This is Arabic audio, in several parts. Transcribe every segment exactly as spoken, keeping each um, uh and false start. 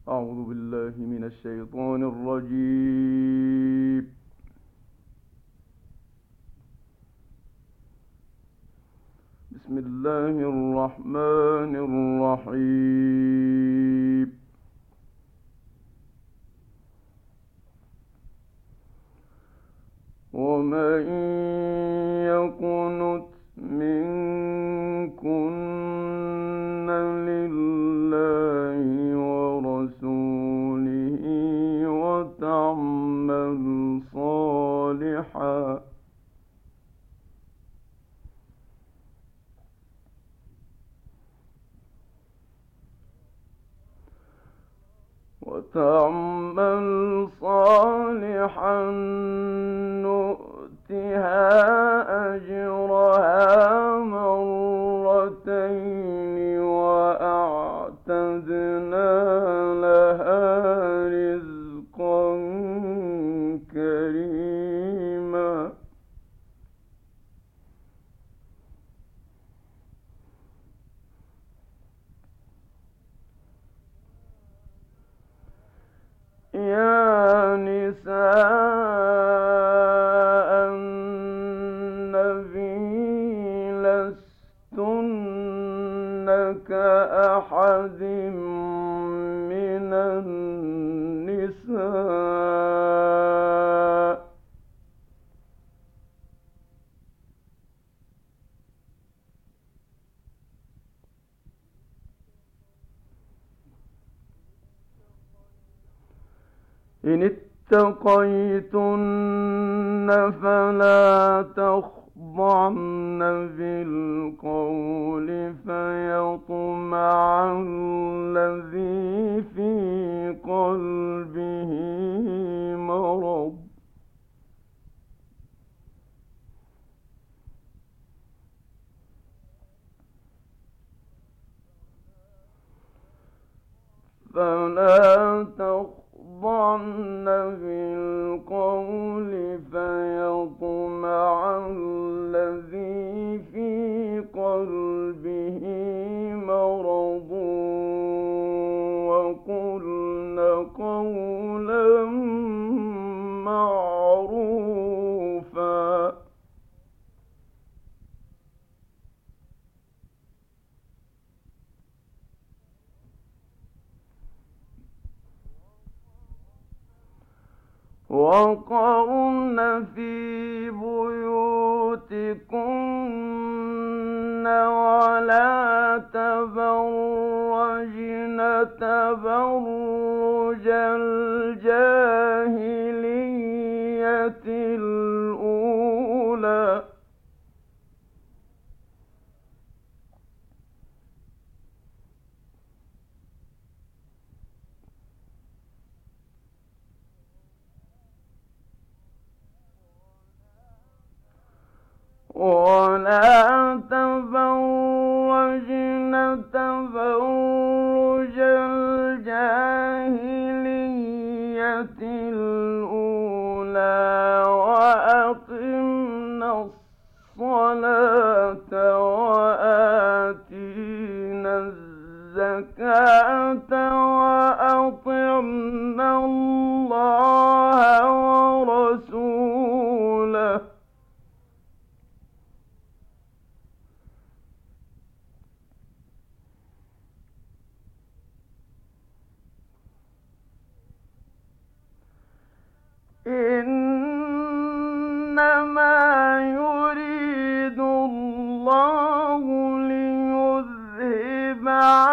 أعوذ بالله من الشيطان الرجيم. بسم الله الرحمن الرحيم. ومن يقنت منكن لله ورسوله وتعمل صالحا وتعمل صالحا نؤتها أجرها مرتين وأعتدنا لها رزقا كريما. يا نساء النبي لستن كأحد من النساء إن اتقيتن فلا تخضعن بالقول فيطمع الذي في قلبه مرض فلا تخضعن بالقول فيطمع الذي في قلبه مرض وقلن قولا معروفا. وقرن في بيوتكن ولا تبرجن تبرج الجاهلية الأولى ولا تبرجن تبرج الجاهلية الأولى وأقمنا الصلاة وآتينا الزكاة وأطعنا الله ورسوله إنما يريد الله ليذهب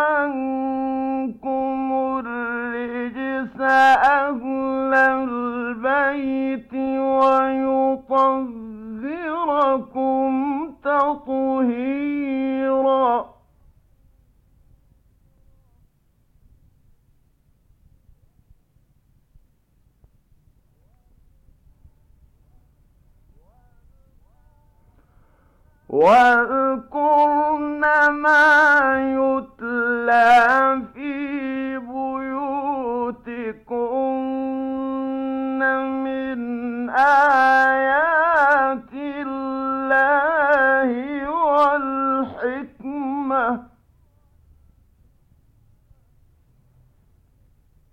عنكم الرجس أهل البيت ويطهركم تطهيرا. واذكرن ما يتلى في بيوتكن من آيات الله والحكمة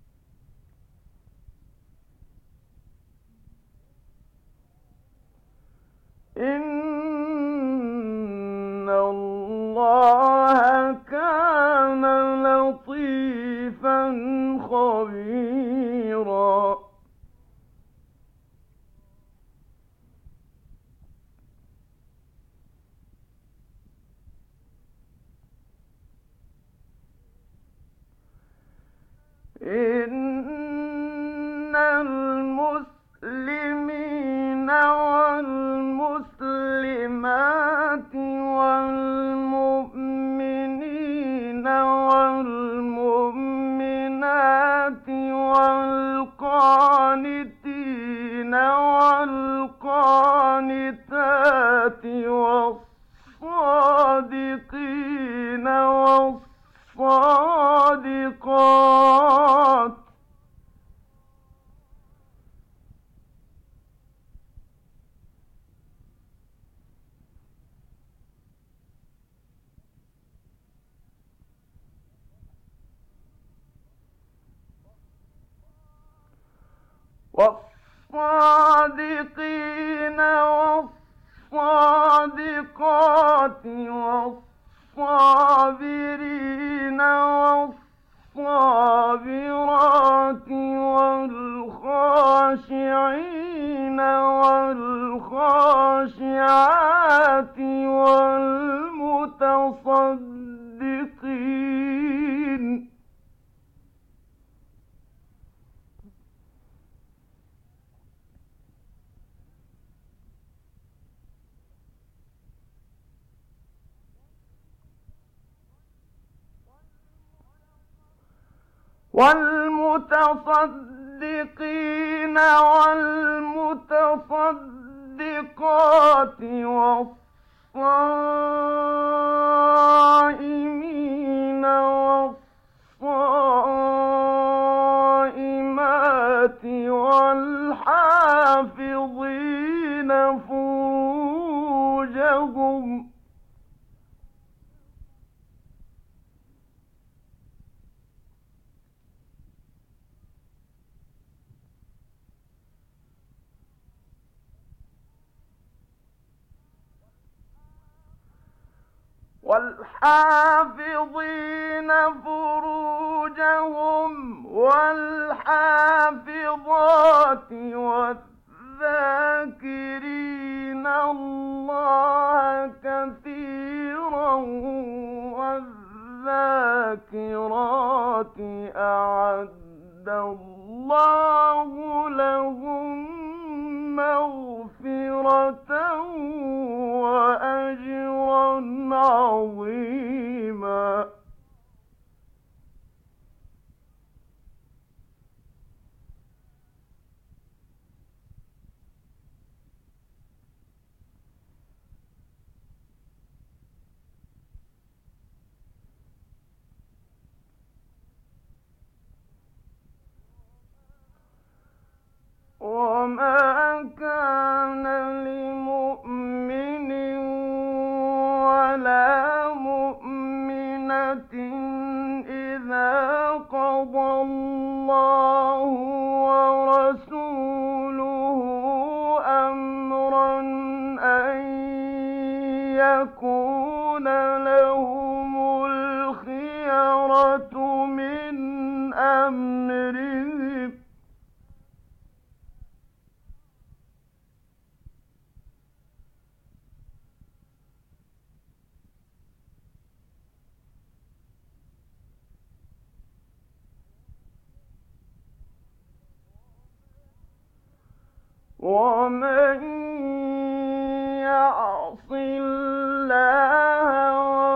كان لطيفا خبيرا. إن المسلمين والمسلمات والمؤمنين والمؤمنات والقانتين والقانتات والصادقين والصادقات والصادقين والصادقات والصابرين والصابرات والخاشعين والخاشعات والمتصدقين والمتصدقين والمتصدقات والصائمين والصائمات والحافظين فروجهم والحافظين فروجهم والحافظات والذاكرين الله كثيرا والذاكرات أعد الله لهم مغفرة وأجرا عظيما. وما كان لمؤمن ولا مؤمنة إذا قضى الله ورسوله أمرا أن يكون لهم الخيرة من أمرهم ومن يعص الله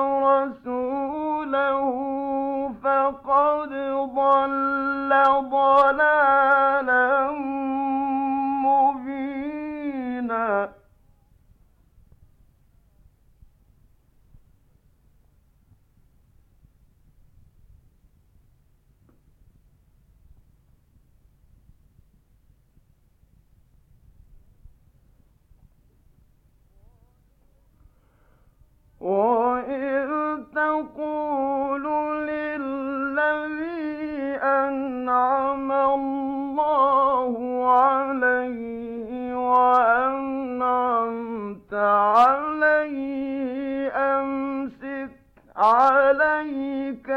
ورسوله فقد ضل ضلالا مبينا. وإذ تقول للذي أنعم الله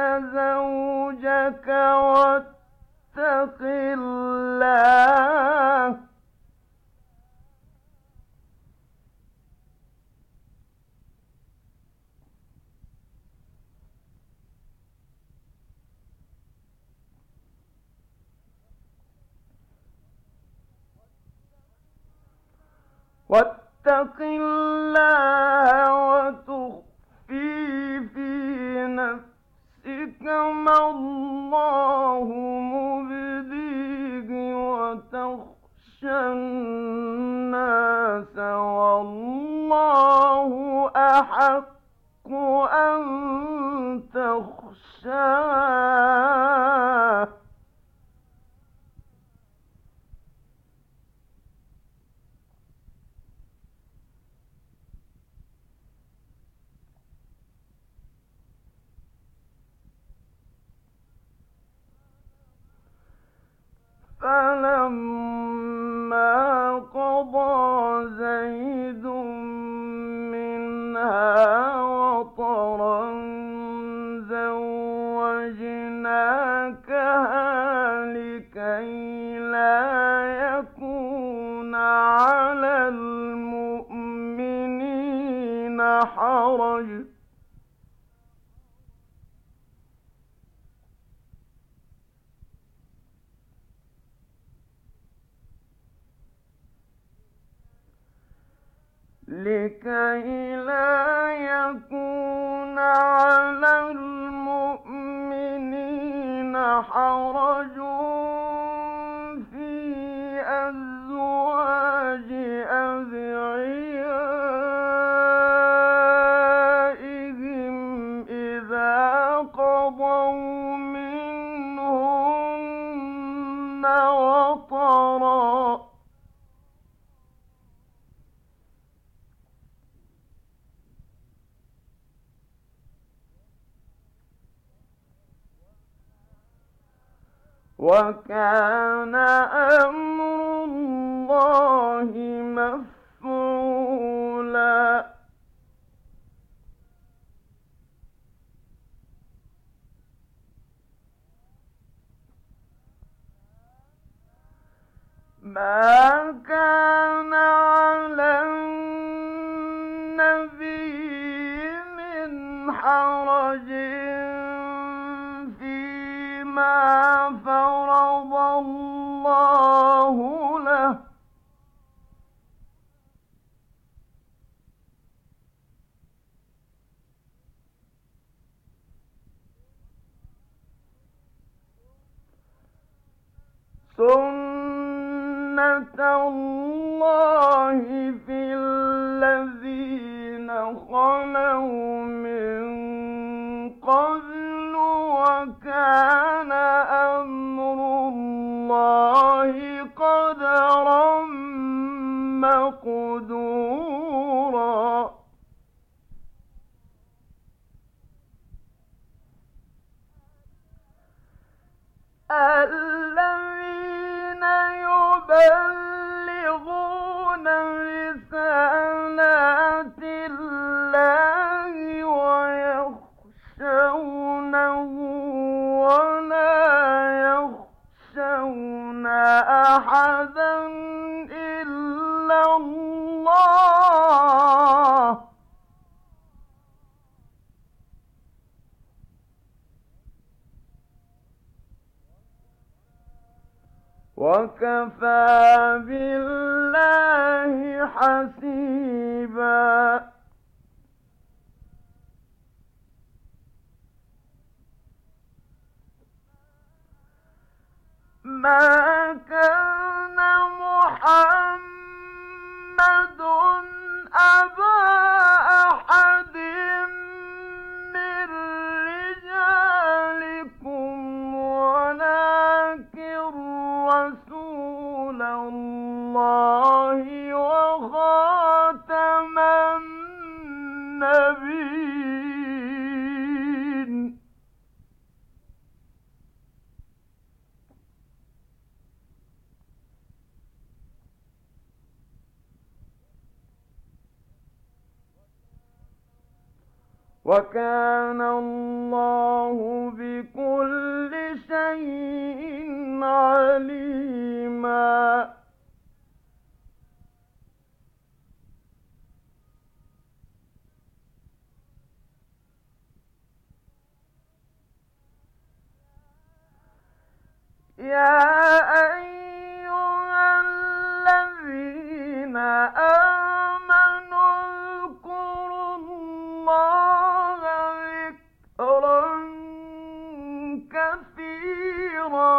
زوجك واتق الله واتق الله وتخفي في نفسك ما الله مبديه وتخشى الناس والله أحق أن تخشاه فلما قضى زيد منها وطرا زوجناكها لكي لا يكون على المؤمنين حرج لكي لا يكون على المؤمنين حرج في أزواج أدعيائهم إذا قضوا منهن وطرا وكان أمر الله مفعولا ما كان على النبي من حرج فيما فرض الله له سنة الله في الذين خلوا من قبل وكان أمر الله قدرا مقدورا الذين يبلغون رسالات الله ويخشونه ولا يخشون أحدا إلا الله وكفى بالله حسيبا ما كان محمد أبا أحد من رجالكم ولكن رسول الله وخاتم النبيين وكان الله بكل شيء عليما. يا أيها الذين آمنوا اذكروا الله ذكرا كثيرا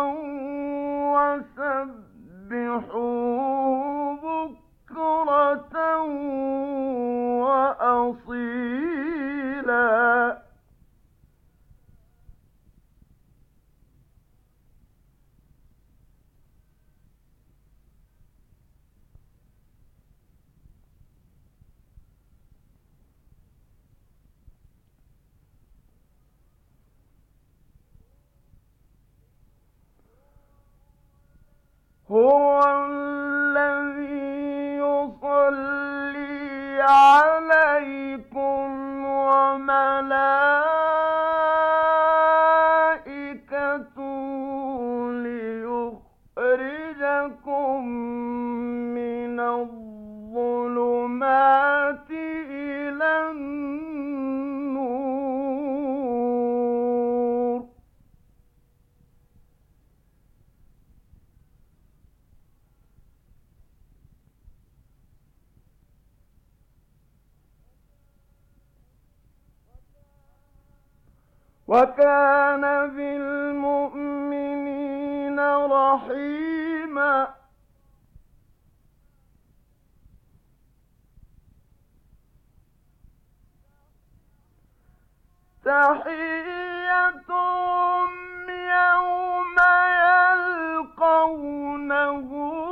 وسبحوه بكرة وأصيلا. هو الذي يصلي عليكم وملائكته ليخرجكم من الظلمات إلى النور. وكان بالمؤمنين رحيما. تحيتهم يوم يلقونه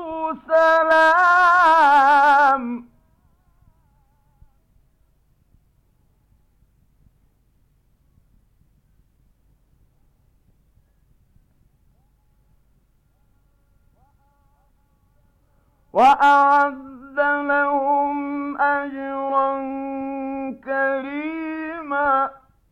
سلام. وأعد لهم أجرا كريما.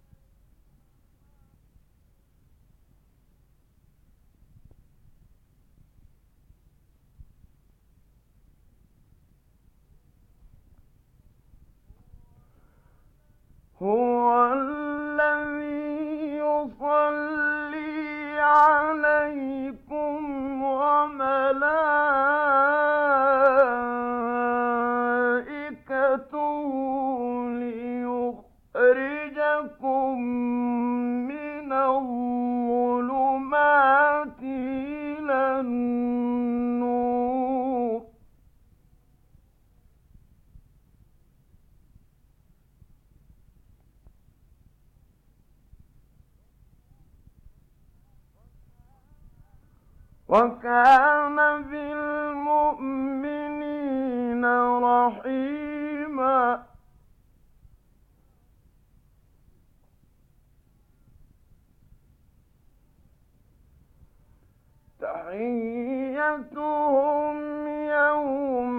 هو الذي يصلي عليكم وملائكته ليخرجكم من الظلمات إلى النور. وكان بالمؤمنين رحيما. تحيتهم يوم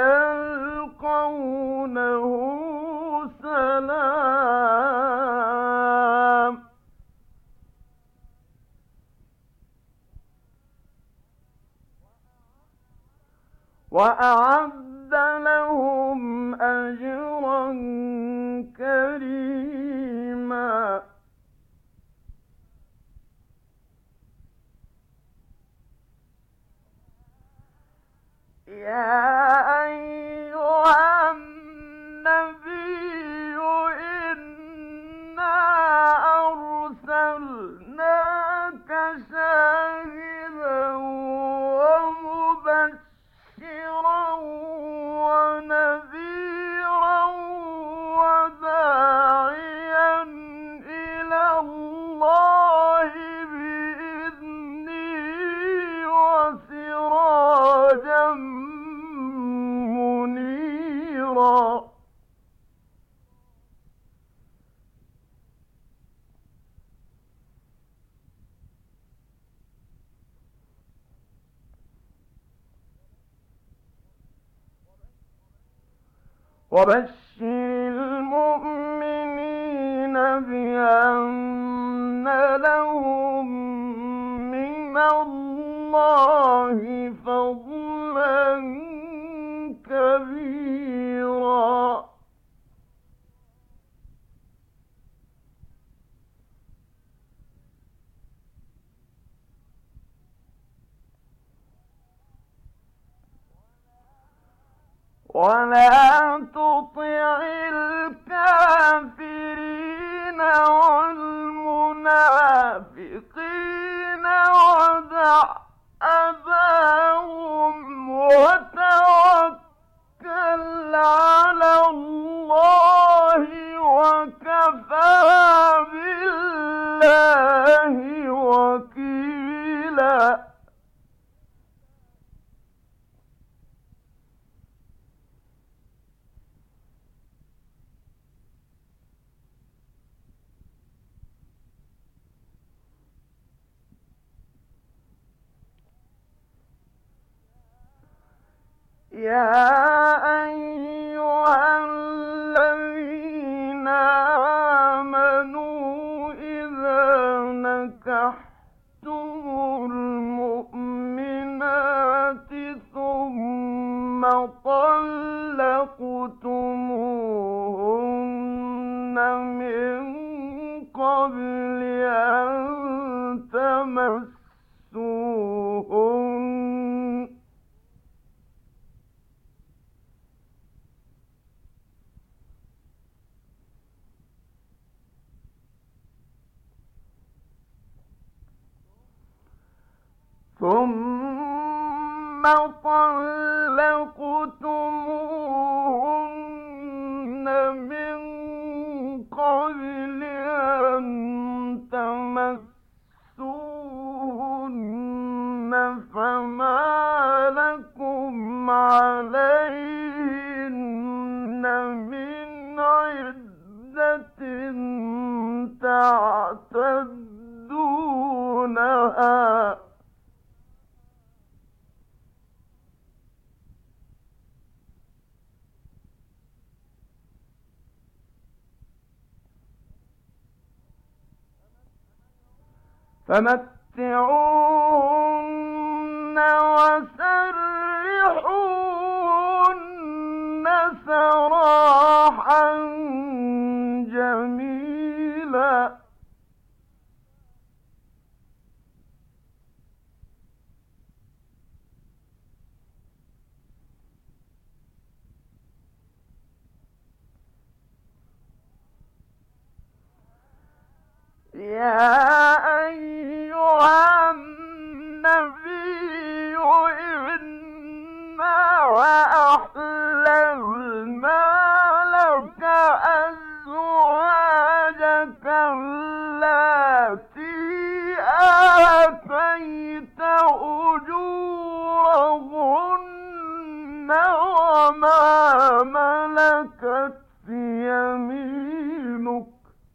يلقونه سلام. وأعد لهم أجرا كريما. يا أيها النبي إنا أرسلناك شاهدا ومبشرا ونذيرا وداعيا إلى الله بإذنه وسراجا منيرا. وبشر المؤمنين بأن لهم من الله فضلا كبيرا. ولا تطع الكافرين والمنافقين ودع أذاهم وتوكل على الله وكفى بالله وكيلا. يا أيها الذين آمنوا إذا نكحتم المؤمنات ثم طلقتموهن من قبل أن تمسوهن ثم طلقتموهن من قبل أن تمسوهن فما لكم عليهن من عدة تعتدونها فمتعوهن وسرحوهن سراحا جميلا. يا أيها النبي إنا أحللنا لك أزواجك اللاتي آتيت أجورهن وما ملكت يمينك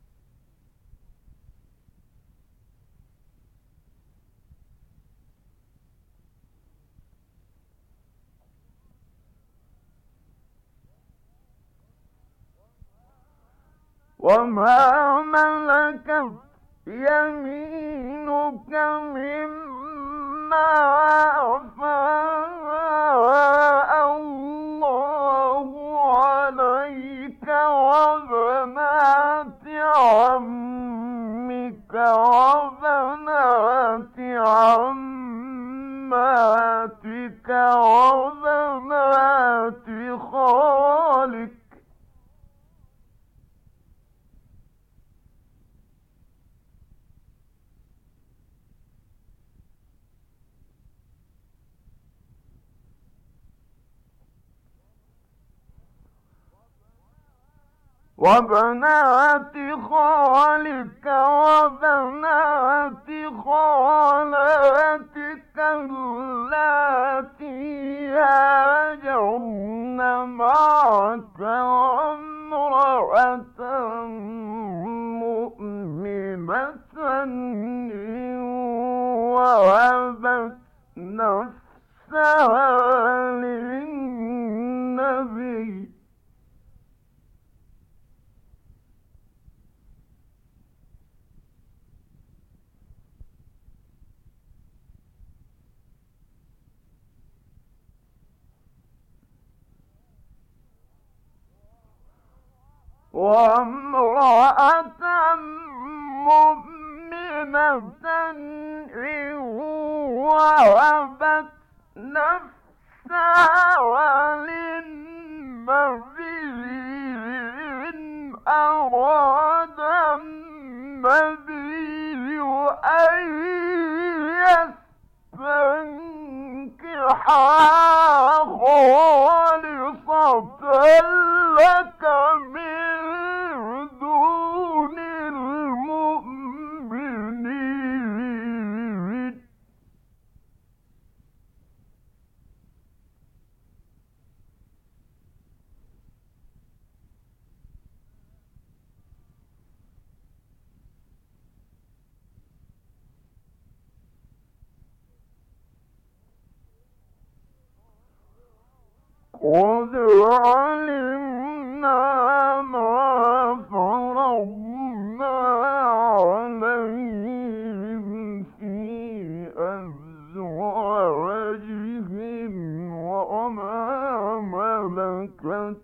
وما ملكت يمينك مما أفاء الله عليك وبنات عمك وبنات عماتك وبنات خالك وبنات خالك وبنات خالاتك اللاتي هاجرن معك وامرأة مؤمنة إن وهبت نفسها للنبي وامرأة مؤمنة إن وهبت نفسها للنبي إن أراد النبي أن يستنكحها خالصة لك من دون المؤمنين. قد علمنا ما فرضنا عليهم في أزواجهم وما ملكت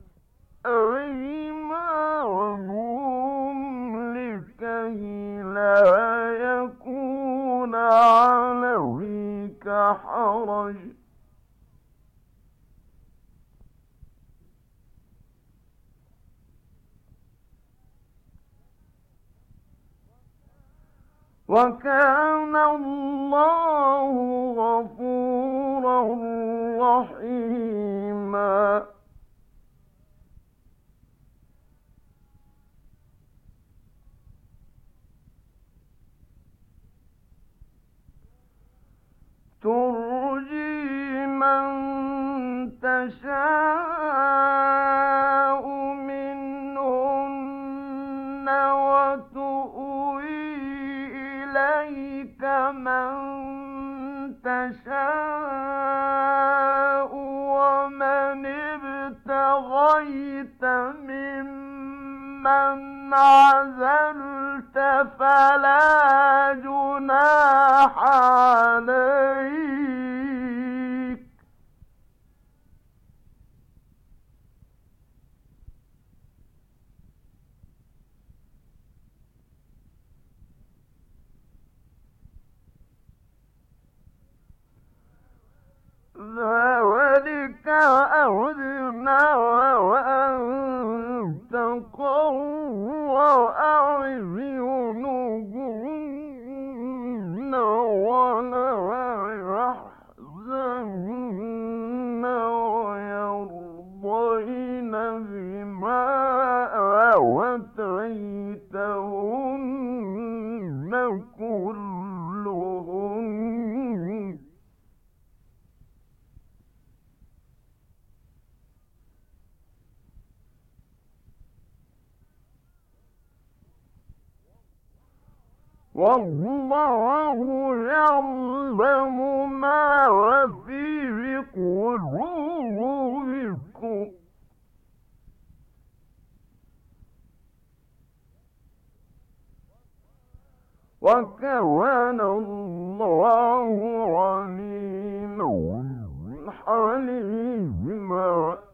أيمانهم لكي لا يكون عليك حرج. وكان الله غفورا رحيما. ترجي من تشاء منهن وتؤوي إليك من تشاء ومن ابتغيت ممن عزلت فلا جناح عليك. ذلك أعدنا وأن تقر أعينهن ولا يحزن ويرضين بما آتيتهن كلهن. والله يعلم ما في قلوبكم وكان الله عليما حليما.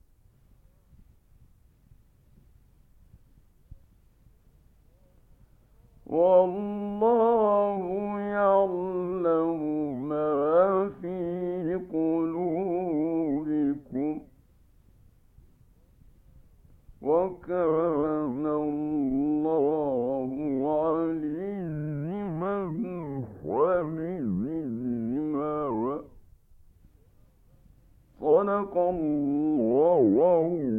والله يعلم ما في قلوبكم وكان الله عليما حليما. صدق الله